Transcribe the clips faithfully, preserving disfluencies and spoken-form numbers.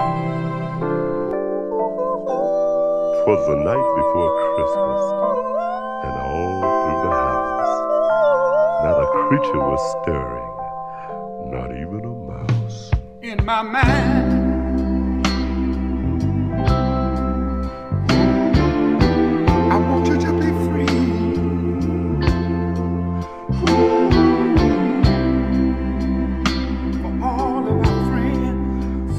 'Twas the night before Christmas, and all through the house not a creature was stirring, not even a mouse. In my mind, I want you to be free. For all of our friends,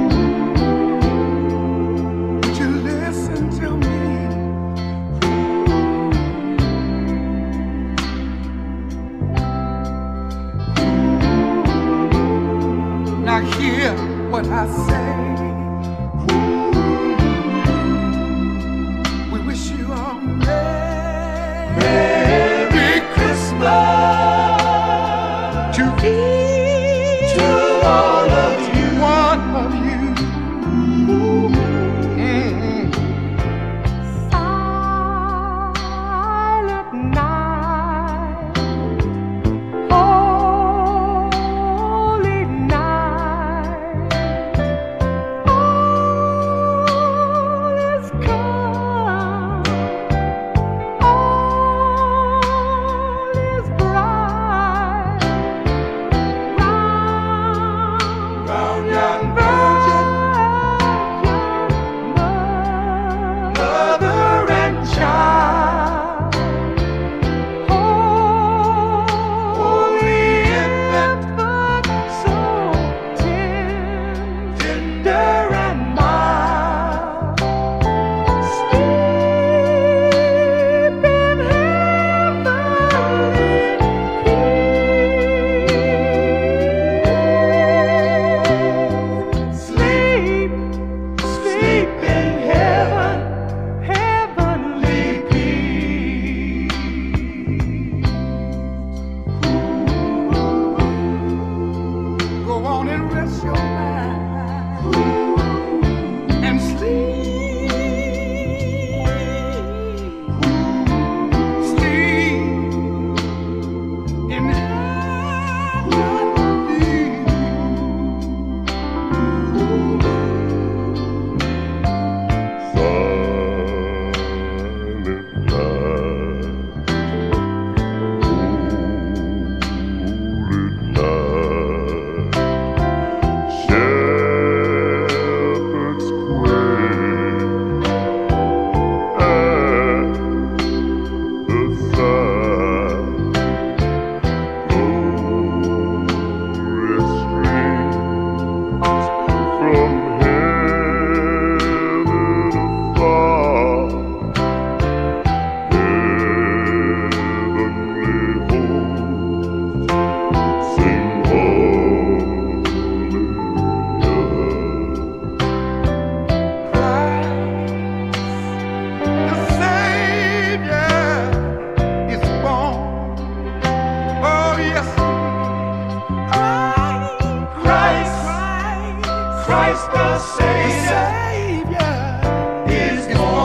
would you listen to me? Now hear what I say. We wish you a Merry, Merry Christmas to each, to all of you, one of you. Mm-hmm. Silent night, holy night, all is calm, all is bright, round, Round young virgin, mother and child, holy infant, so tender. tender and mild. Sleep in heavenly peace. Sleep, Sleep in heaven, heavenly peace. Go on and rest your mind and sleep. Sleep in Silent night, holy night, shepherds quail at the side, glorious streams from heaven afar, heavenly hosts sing hallelujah. the Savior is born. Oh yes, Christ, Christ the Savior is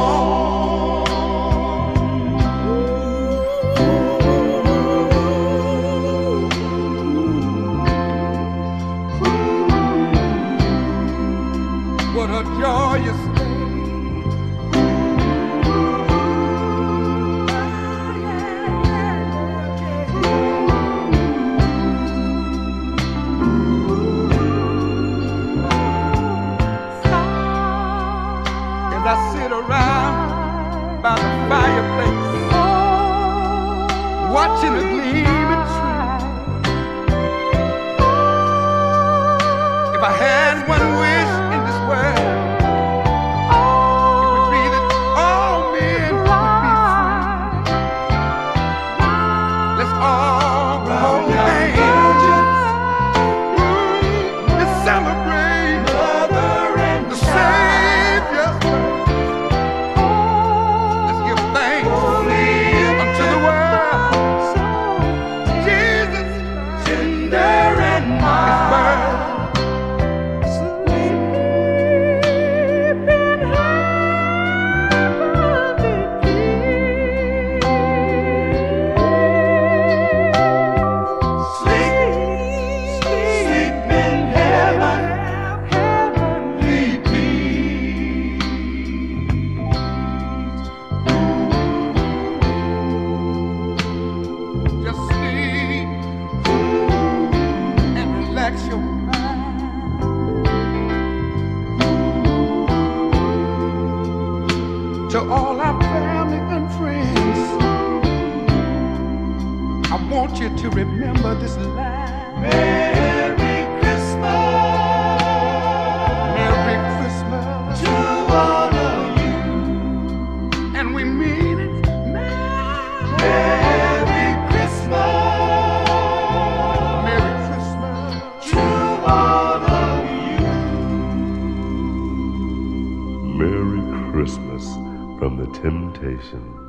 born. What a joyous day. As I sit around by the fireplace, watching a gleaming tree. If I had one wish in this world, to all our family and friends, I want you to remember this line. Merry Christmas. Merry Christmas to all of you. And we mean it now. Merry Christmas. Merry Christmas to all of you. Merry Christmas from the Temptations.